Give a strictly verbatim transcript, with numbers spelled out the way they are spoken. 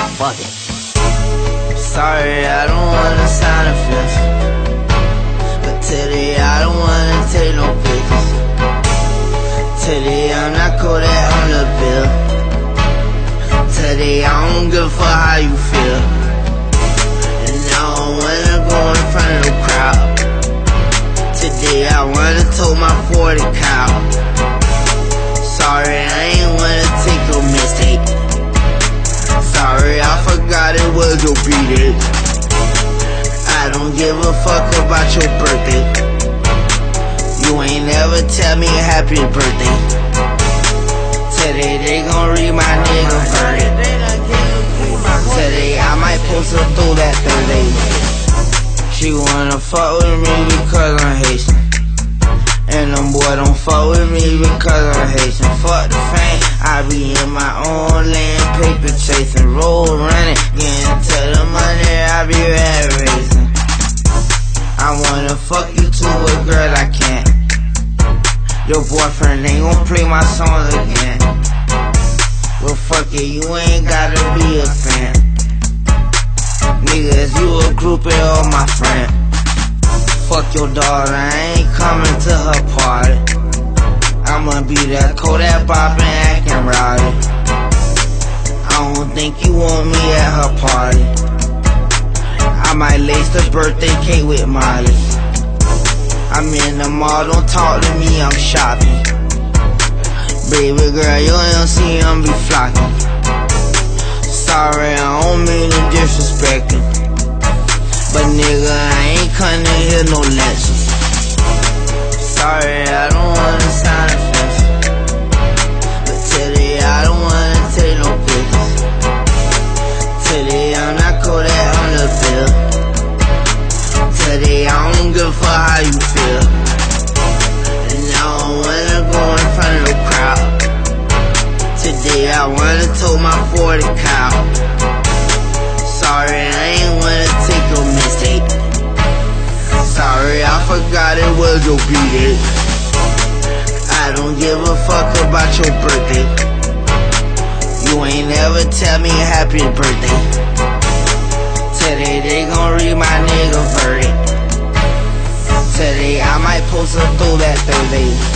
Fuck it. Sorry, I don't wanna sign offensive, but today I don't wanna take no pictures. Today I'm not cool that on the bill. Today I don't give a fuck how you feel. And I don't wanna go in front of the crowd. Today I wanna tow my forty cow. Sorry, I ain't wanna take your mistake. Sorry, I forgot it was your B-day. I don't give a fuck about your birthday. You ain't never tell me happy birthday. Today they gon' read my nigga verdict. Today I might post her through that Thursday. She wanna fuck with me because I'm Haitian, and them boy don't fuck with me because I'm Haitian. Fuck the fame, I be in my own land, paper chasing, road running, getting to the money, I be rat racing. I wanna fuck you too, but girl I can't. Your boyfriend ain't gon' play my songs again. Well fuck it, you ain't gotta be a fan. Niggas, you a groupie or my friend. Fuck your daughter, I ain't coming to her party. I'ma be that Kodak boppin' acting rowdy. I don't think you want me at her party. I might lace the birthday cake with Molly. I'm in the mall, don't talk to me, I'm shopping. Baby girl, you don't see I'm be flocking. Sorry, I don't mean to disrespect it, but nigga, I ain't coming here no lessons. Sorry, I don't wanna sign offensive, but today I don't wanna take no pictures. Today I'm not cool that on the bill. Today I don't give a fuck how you feel. And I don't wanna go in front of the crowd. Today I wanna tow my forty cow. Sorry, I ain't wanna take your mistake. Sorry, I forgot it was your B-day. I don't give a fuck about your birthday. You ain't never tell me happy birthday. Today they gon' read my nigga verdict. Today I might post her through that Thursday.